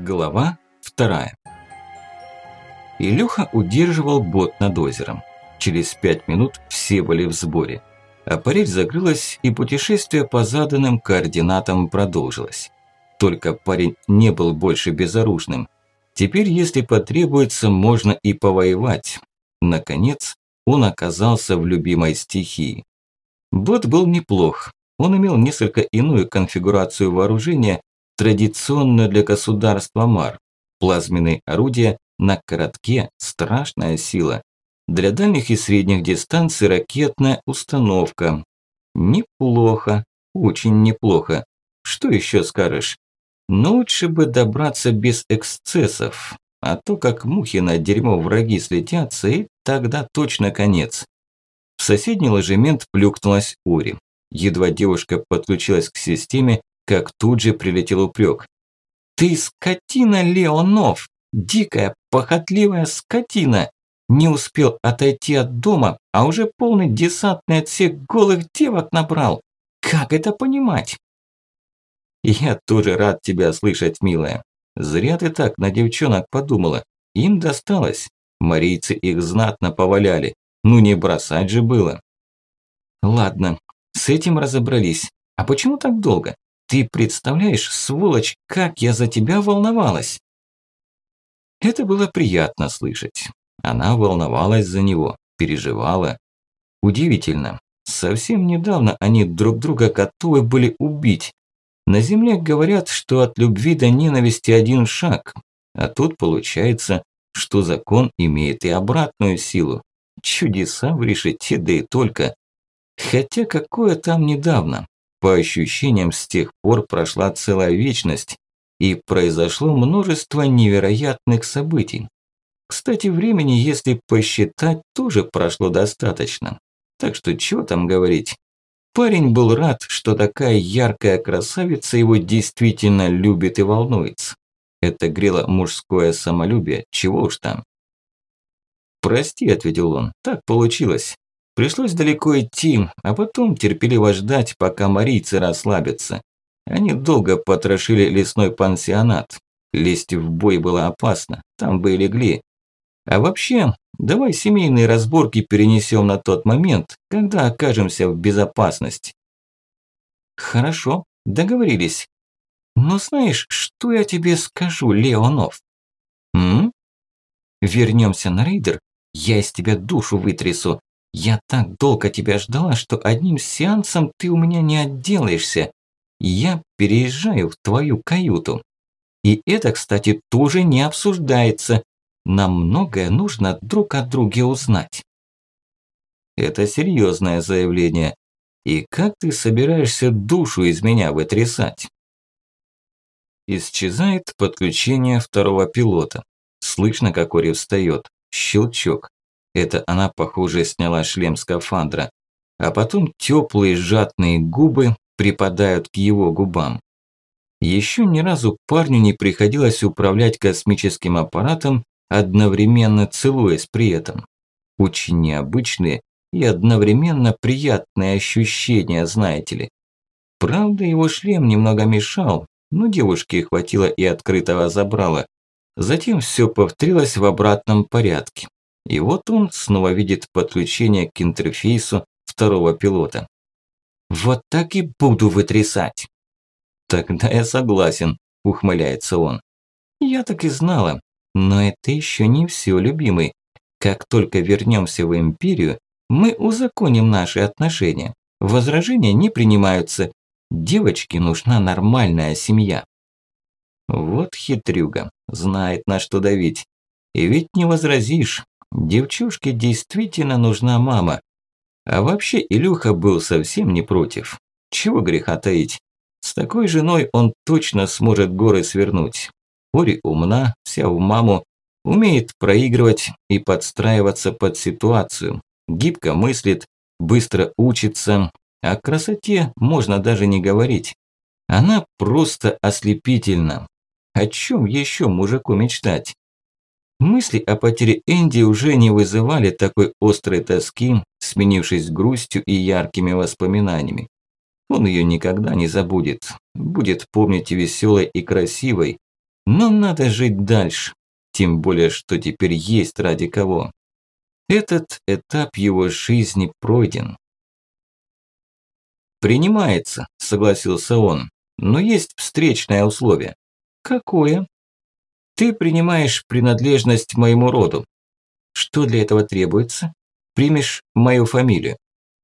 Глава 2. Илюха удерживал бот над озером. Через 5 минут все были в сборе. Аппарель закрылась, и путешествие по заданным координатам продолжилось. Только парень не был больше безоружным. Теперь, если потребуется, можно и повоевать. Наконец, он оказался в любимой стихии. Бот был неплох. Он имел несколько иную конфигурацию вооружения, традиционную для государства МАР. Плазменные орудия на коротке – страшная сила. Для дальних и средних дистанций ракетная установка. Неплохо, очень неплохо. Что еще скажешь? Но лучше бы добраться без эксцессов, а то как мухи на дерьмо враги слетятся, и тогда точно конец. В соседний ложемент плюхнулась Ори. Едва девушка подключилась к системе, как тут же прилетел упрек. «Ты скотина, Леонов! Дикая, похотливая скотина! Не успел отойти от дома, а уже полный десантный отсек голых девок набрал! Как это понимать?» «Я тоже рад тебя слышать, милая. Зря ты так на девчонок подумала. Им досталось. Марийцы их знатно поваляли. Ну не бросать же было». «Ладно, с этим разобрались. А почему так долго? Ты представляешь, сволочь, как я за тебя волновалась!» Это было приятно слышать. Она волновалась за него, переживала. Удивительно, совсем недавно они друг друга готовы были убить. На земле говорят, что от любви до ненависти один шаг. А тут получается, что закон имеет и обратную силу. Чудеса в решете, да и только. Хотя какое там недавно. По ощущениям, с тех пор прошла целая вечность, и произошло множество невероятных событий. Кстати, времени, если посчитать, тоже прошло достаточно. Так что чего там говорить. Парень был рад, что такая яркая красавица его действительно любит и волнуется. Это грело мужское самолюбие, чего уж там. «Прости», – ответил он, – «так получилось. Пришлось далеко идти, а потом терпеливо ждать, пока марийцы расслабятся. Они долго потрошили лесной пансионат. Лезть в бой было опасно, там бы и легли. А вообще, давай семейные разборки перенесем на тот момент, когда окажемся в безопасности». «Хорошо, договорились. Но знаешь, что я тебе скажу, Леонов?» «Вернемся на рейдер, я из тебя душу вытрясу. Я так долго тебя ждала, что одним сеансом ты у меня не отделаешься. Я переезжаю в твою каюту. И это, кстати, тоже не обсуждается. Нам многое нужно друг о друге узнать». «Это серьезное заявление. И как ты собираешься душу из меня вытрясать?» Исчезает подключение второго пилота. Слышно, как Ори встает. Щелчок. Это она, похоже, сняла шлем скафандра. А потом теплые жадные губы припадают к его губам. Еще ни разу парню не приходилось управлять космическим аппаратом, одновременно целуясь при этом. Очень необычные и одновременно приятные ощущения, знаете ли. Правда, его шлем немного мешал, но девушке хватило и открытого забрала. Затем все повторилось в обратном порядке. И вот он снова видит подключение к интерфейсу второго пилота. «Вот так и буду вытрясать». «Тогда я согласен», – ухмыляется он. «Я так и знала. Но это еще не все, любимый. Как только вернемся в Империю, мы узаконим наши отношения. Возражения не принимаются. Девочке нужна нормальная семья». Вот хитрюга, знает, на что давить. И ведь не возразишь. Девчушке действительно нужна мама. А вообще Илюха был совсем не против. Чего греха таить. С такой женой он точно сможет горы свернуть. Ори умна, вся в маму, умеет проигрывать и подстраиваться под ситуацию. Гибко мыслит, быстро учится. О красоте можно даже не говорить. Она просто ослепительна. О чем еще мужику мечтать? Мысли о потере Энди уже не вызывали такой острой тоски, сменившись грустью и яркими воспоминаниями. Он ее никогда не забудет, будет помнить веселой и красивой, Но надо жить дальше, тем более, что теперь есть ради кого. Этот этап его жизни пройден. «Принимается», – согласился он, – «но есть встречное условие». «Какое?» «Ты принимаешь принадлежность моему роду. Что для этого требуется? Примешь мою фамилию».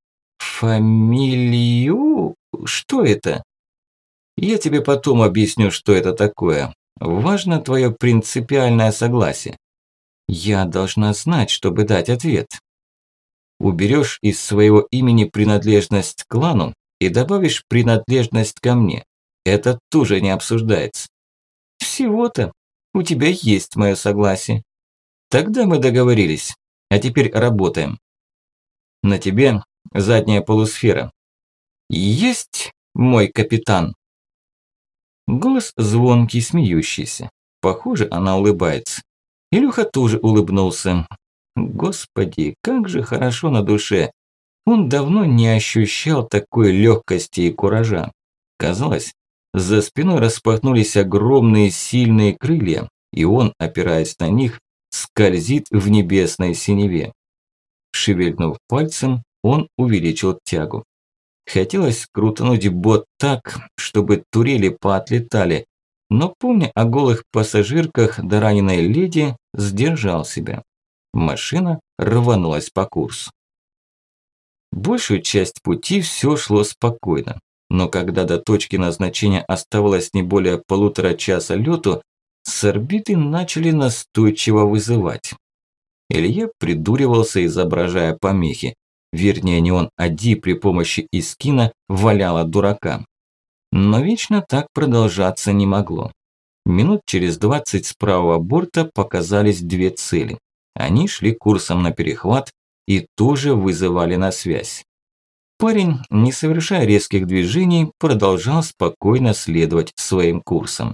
«Фамилию? Что это?» «Я тебе потом объясню, что это такое. Важно твое принципиальное согласие». «Я должна знать, чтобы дать ответ». «Уберешь из своего имени принадлежность к клану и добавишь принадлежность ко мне. Это тоже не обсуждается». «Всего-то. У тебя есть мое согласие». «Тогда мы договорились. А теперь работаем. На тебе задняя полусфера». «Есть, мой капитан». Голос звонкий, смеющийся. Похоже, она улыбается. Илюха тоже улыбнулся. Господи, как же хорошо на душе. Он давно не ощущал такой легкости и куража. Казалось, за спиной распахнулись огромные сильные крылья, и он, опираясь на них, скользит в небесной синеве. Шевельнув пальцем, он увеличил тягу. Хотелось крутануть бот так, чтобы турели поотлетали, но, помня о голых пассажирках да раненой леди, сдержал себя. Машина рванулась по курсу. Большую часть пути все шло спокойно, но когда до точки назначения оставалось не более 1,5 часа лету, с орбиты начали настойчиво вызывать. Илья придуривался, изображая помехи. Вернее, не он, а Ди при помощи Искина валяла дурака. Но вечно так продолжаться не могло. Минут через 20 с правого борта показались 2 цели. Они шли курсом на перехват и тоже вызывали на связь. Парень, не совершая резких движений, продолжал спокойно следовать своим курсом.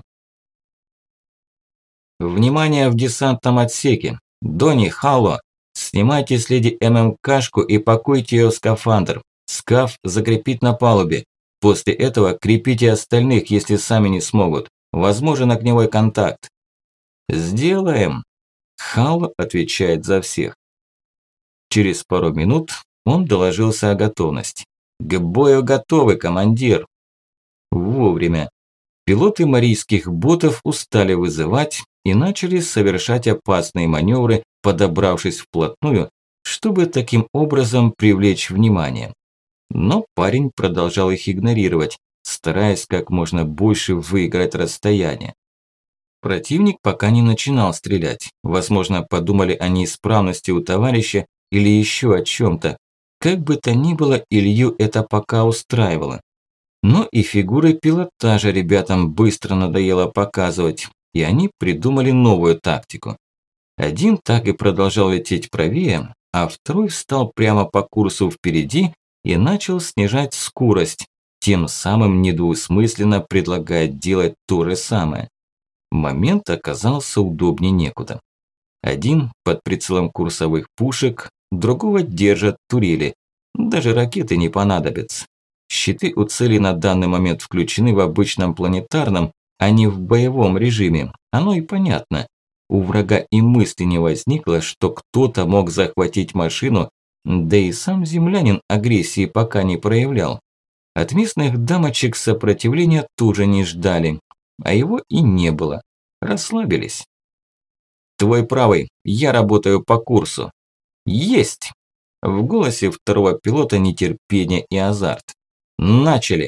«Внимание в десантном отсеке! Донни, Халло! Снимайте с леди ММКшку и пакуйте ее в скафандр. Скаф закрепить на палубе. После этого крепите остальных, если сами не смогут. Возможен огневой контакт». «Сделаем!» Халло отвечает за всех. Через пару минут он доложился о готовности. «К бою готовы, командир!» Вовремя. Пилоты марийских ботов устали вызывать и начали совершать опасные маневры, подобравшись вплотную, чтобы таким образом привлечь внимание. Но парень продолжал их игнорировать, стараясь как можно больше выиграть расстояние. Противник пока не начинал стрелять. Возможно, подумали о неисправности у товарища или еще о чем-то. Как бы то ни было, Илью это пока устраивало. Но и фигуры пилотажа ребятам быстро надоело показывать, и они придумали новую тактику. Один так и продолжал лететь правее, а второй встал прямо по курсу впереди и начал снижать скорость, тем самым недвусмысленно предлагая делать то же самое. Момент оказался удобнее некуда. Один под прицелом курсовых пушек, другого держат турели. Даже ракеты не понадобятся. Щиты у цели на данный момент включены в обычном планетарном, а не в боевом режиме. Оно и понятно. У врага и мысли не возникло, что кто-то мог захватить машину, да и сам землянин агрессии пока не проявлял. От местных дамочек сопротивления тоже не ждали, а его и не было. Расслабились. «Твой правый, я работаю по курсу». «Есть!» В голосе второго пилота нетерпение и азарт. «Начали!»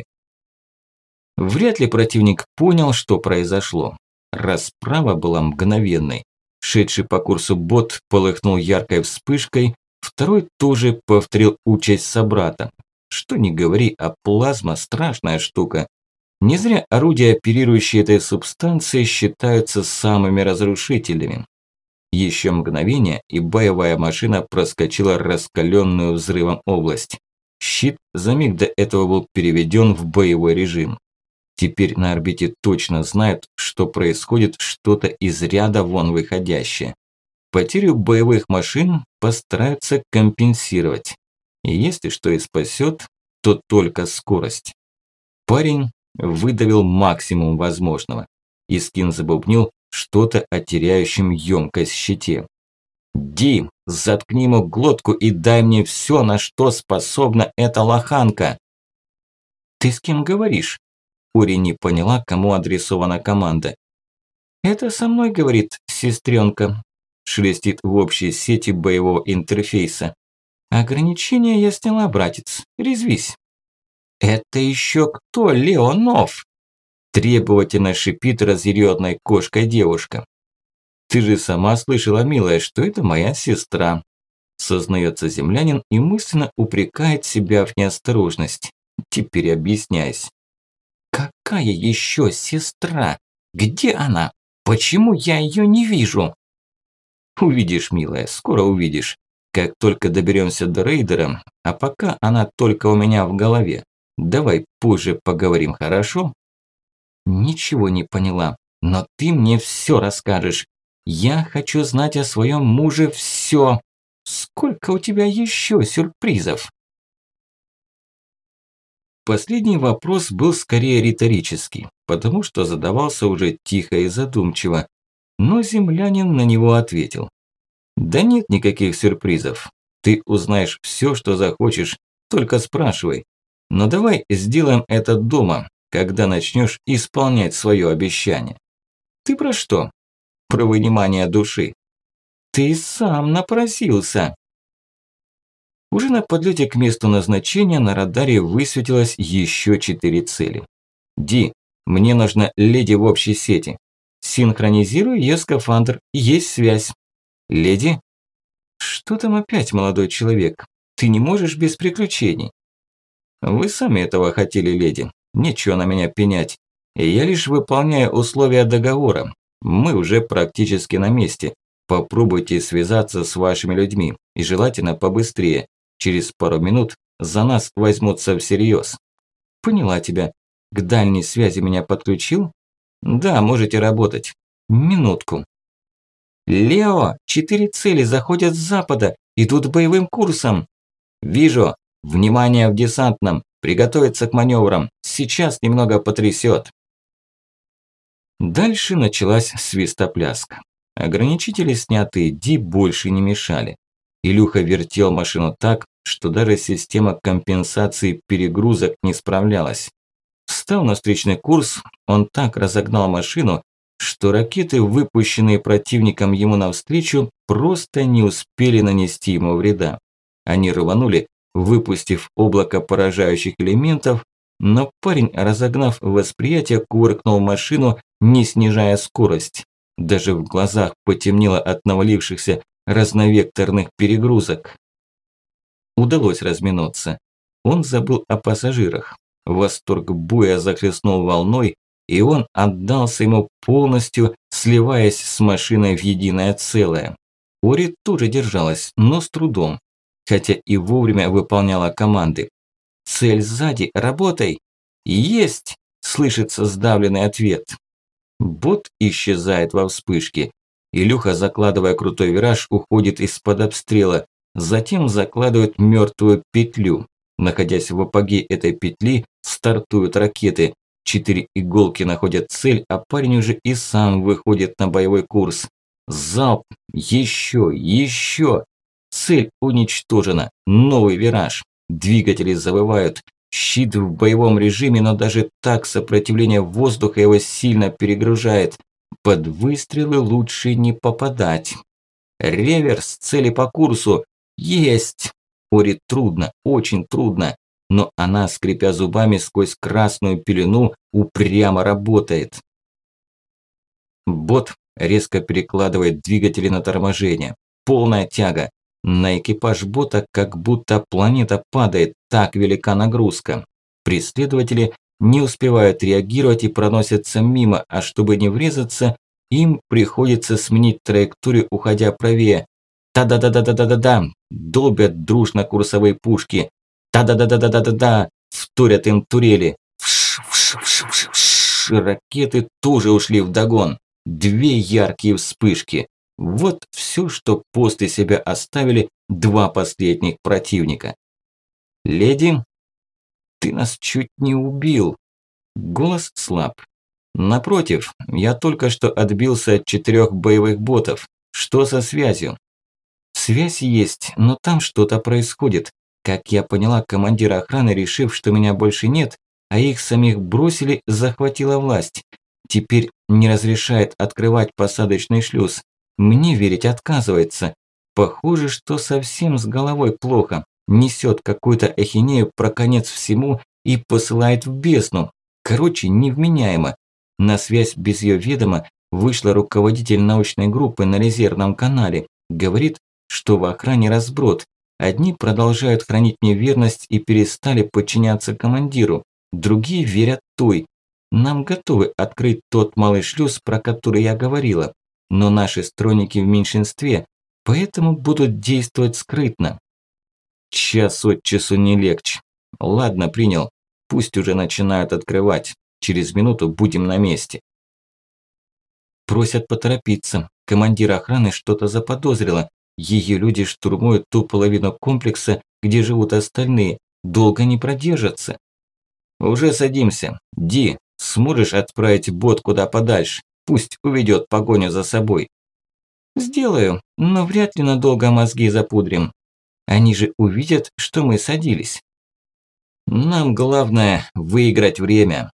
Вряд ли противник понял, что произошло. Расправа была мгновенной. Шедший по курсу бот полыхнул яркой вспышкой, второй тоже повторил участь собрата. Что ни говори, а плазма – страшная штука. Не зря орудия, оперирующие этой субстанцией, считаются самыми разрушительными. Еще мгновение, и боевая машина проскочила раскаленную взрывом область. Щит за миг до этого был переведен в боевой режим. Теперь на орбите точно знают, что происходит что-то из ряда вон выходящее. Потерю боевых машин постараются компенсировать. И если что и спасет, то только скорость. Парень выдавил максимум возможного. Искин забубнил что-то о теряющем ёмкость щите. «Ди, заткни ему глотку и дай мне все, на что способна эта лоханка!» «Ты с кем говоришь?» Ори не поняла, кому адресована команда. «Это со мной, – говорит сестренка», – шелестит в общей сети боевого интерфейса. «Ограничения я сняла, братец, резвись». «Это еще кто, Леонов?» – требовательно шипит разъяренной кошкой девушка. «Ты же сама слышала, милая, что это моя сестра», – сознается землянин и мысленно упрекает себя в неосторожности. «Теперь объясняйся». «Какая еще сестра? Где она? Почему я ее не вижу?» «Увидишь, милая, скоро увидишь. Как только доберемся до рейдера, а пока она только у меня в голове. Давай позже поговорим, хорошо?» «Ничего не поняла, но ты мне все расскажешь. Я хочу знать о своем муже все. Сколько у тебя еще сюрпризов?» Последний вопрос был скорее риторический, потому что задавался уже тихо и задумчиво, но землянин на него ответил. «Да нет никаких сюрпризов. Ты узнаешь все, что захочешь, только спрашивай. Но давай сделаем это дома, когда начнешь исполнять свое обещание». «Ты про что?» «Про вынимание души». «Ты сам напросился». Уже на подлете к месту назначения на радаре высветилось еще 4 цели. «Ди, мне нужна леди в общей сети. Синхронизируй ее скафандр, есть связь». «Леди?» «Что там опять, молодой человек? Ты не можешь без приключений?» «Вы сами этого хотели, леди. Нечего на меня пенять. Я лишь выполняю условия договора. Мы уже практически на месте. Попробуйте связаться с вашими людьми. И желательно побыстрее. Через пару минут за нас возьмутся всерьез». «Поняла тебя. К дальней связи меня подключил?» «Да, можете работать. Минутку». «Лео, 4 цели заходят с запада, идут боевым курсом». «Вижу. Внимание в десантном. Приготовиться к маневрам. Сейчас немного потрясет». Дальше началась свистопляска. Ограничители, снятые Ди, больше не мешали. Илюха вертел машину так, что даже система компенсации перегрузок не справлялась. Встав на встречный курс, он так разогнал машину, что ракеты, выпущенные противником ему навстречу, просто не успели нанести ему вреда. Они рванули, выпустив облако поражающих элементов, но парень, разогнав восприятие, кувыркнул машину, не снижая скорость. Даже в глазах потемнело от навалившихся разновекторных перегрузок. Удалось разминуться. Он забыл о пассажирах. Восторг боя захлестнул волной, и он отдался ему полностью, сливаясь с машиной в единое целое. Ори тоже держалась, но с трудом, хотя и вовремя выполняла команды. «Цель сзади, работай!» «Есть!» – слышится сдавленный ответ. Бот исчезает во вспышке. Илюха, закладывая крутой вираж, уходит из-под обстрела. Затем закладывает мертвую петлю. Находясь в апогее этой петли, стартуют ракеты. 4 иголки находят цель, а парень уже и сам выходит на боевой курс. Залп! Еще! Еще! Цель уничтожена. Новый вираж. Двигатели завывают. Щит в боевом режиме, но даже так сопротивление воздуха его сильно перегружает. Под выстрелы лучше не попадать. Реверс, цели по курсу. Есть! Ори трудно, очень трудно. Но она, скрипя зубами сквозь красную пелену, упрямо работает. Бот резко перекладывает двигатели на торможение. Полная тяга. На экипаж бота как будто планета падает, так велика нагрузка. Преследователи не успевают реагировать и проносятся мимо, а чтобы не врезаться, им приходится сменить траекторию, уходя правее. Та-да-да-да-да-да-да-да! Долбят дружно курсовые пушки. Та-да-да-да-да-да-да! Вторят им турели. Вш-вш-вш-вш-вш! Ракеты тоже ушли вдогон. 2 яркие вспышки. Вот все, что после себя оставили 2 последних противника. «Леди, ты нас чуть не убил». Голос слаб. Напротив, я только что отбился от 4 боевых ботов. Что со связью? Связь есть, но там что-то происходит. Как я поняла, командир охраны, решив, что меня больше нет, а их самих бросили, захватила власть. Теперь не разрешает открывать посадочный шлюз. Мне верить отказывается. Похоже, что совсем с головой плохо. Несет какую-то ахинею про конец всему и посылает в бездну. Короче, невменяемо. На связь без ее ведома вышла руководитель научной группы на резервном канале. Говорит, что в охране разброд. Одни продолжают хранить мне верность и перестали подчиняться командиру. Другие верят той. Нам готовы открыть тот малый шлюз, про который я говорила. Но наши сторонники в меньшинстве, поэтому будут действовать скрытно. Час от часу не легче. Ладно, принял. Пусть уже начинают открывать. Через минуту будем на месте. Просят поторопиться. Командир охраны что-то заподозрила. Ее люди штурмуют ту половину комплекса, где живут остальные. Долго не продержатся. Уже садимся. Ди, сможешь отправить бот куда подальше? Пусть уведет погоню за собой. Сделаю, но вряд ли надолго мозги запудрим. Они же увидят, что мы садились. Нам главное выиграть время.